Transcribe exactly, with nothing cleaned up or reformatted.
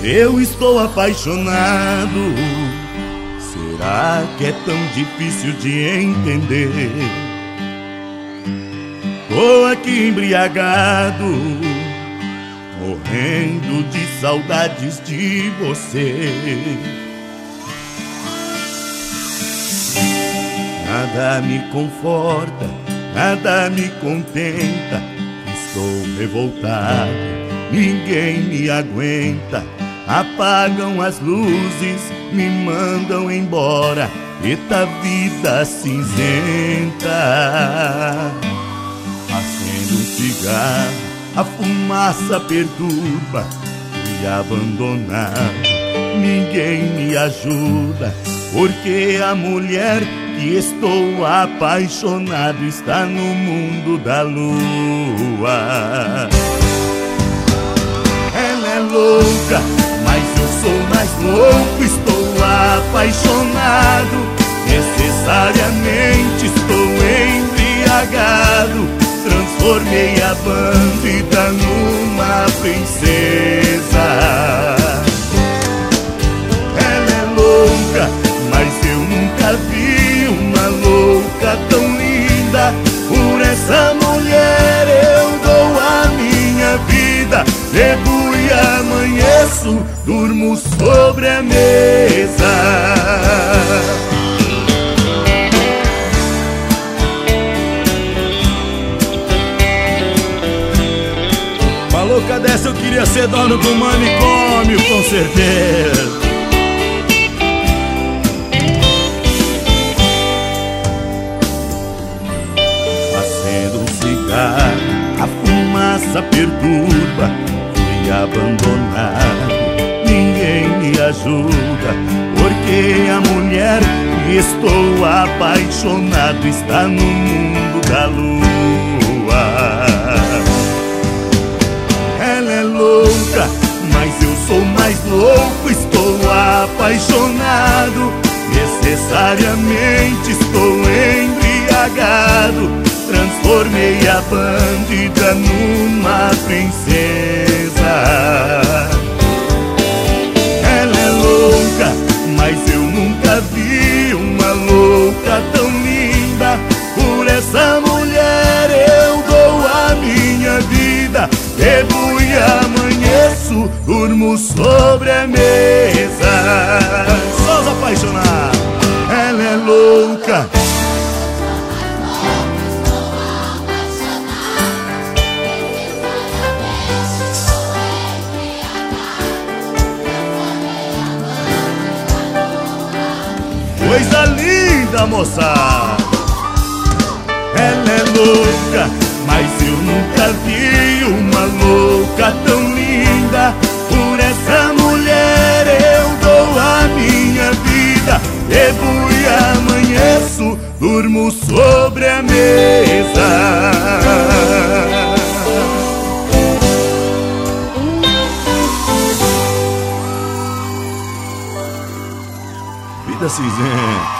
Eu estou apaixonado. Será que é tão difícil de entender? Tô aqui embriagado, morrendo de saudades de você. Nada me conforta, nada me contenta. Estou revoltado, ninguém me aguenta. Apagam as luzes, me mandam embora. Eita vida cinzenta. Acendo um cigarro, a fumaça perturba. Fui abandonado, ninguém me ajuda. Porque a mulher que estou apaixonado está no mundo da lua. Ela é louca, mas eu sou mais louco. Estou apaixonado, necessariamente estou embriagado. Transformei a bandida numa princesa. Ela é louca, mas eu nunca vi uma louca tão linda. Por essa mulher eu dou a minha vida. Bebo e amanheço, durmo sobre a mesa. Uma louca dessa eu queria ser dono do manicômio, com certeza. Acendo um cigarro, a fumaça perturba. Fui abandonado, ninguém me ajuda. Porque a mulher que estou apaixonado está no mundo da lua. Ela é louca, mas eu sou mais louco. Estou apaixonado, necessariamente estou embriagado. Transformei a bandida numa princesa. Ela é louca, mas eu nunca vi uma louca tão linda. Por essa mulher eu dou a minha vida. Bebo e amanheço, durmo sobre a mesa. Só os apaixonados. Ela é louca. Coisa linda, moça. Ela é louca, mas eu nunca vi uma louca tão linda. Por essa mulher eu dou a minha vida. Bebo e amanheço, durmo sobre a mesa. Vida cinzenta.